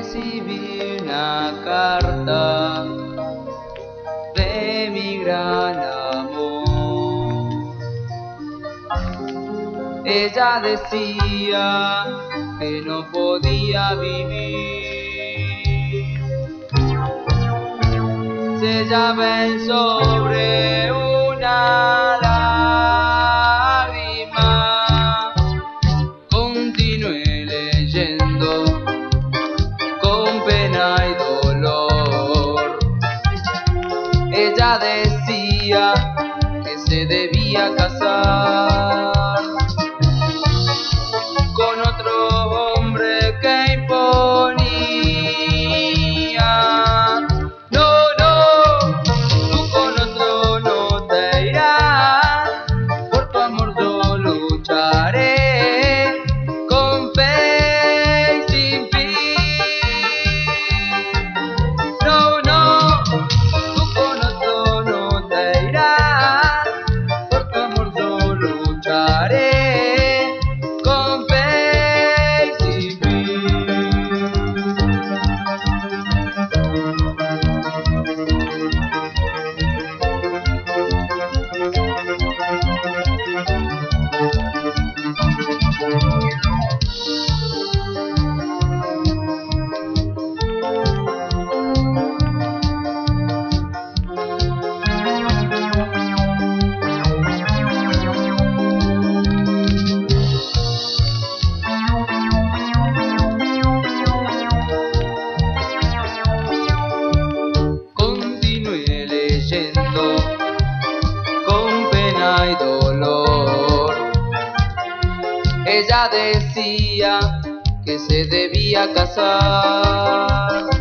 Recibí una carta de mi gran amor. Ella decía que no podía vivir. Se hallaba él sobre una lágrima. Continué leyendo con pena y dolor. Ella decía que se debía casar con otro hombre que imponía. No, no, tú con otro no te irás, por tu amor yo lucharé con fe y sin fin. No, no, tú con otro no te irás, por tu amor yo lucharé con fe y sin fin. Continué leyendo con pena y dolor. Ella decía que se debía casar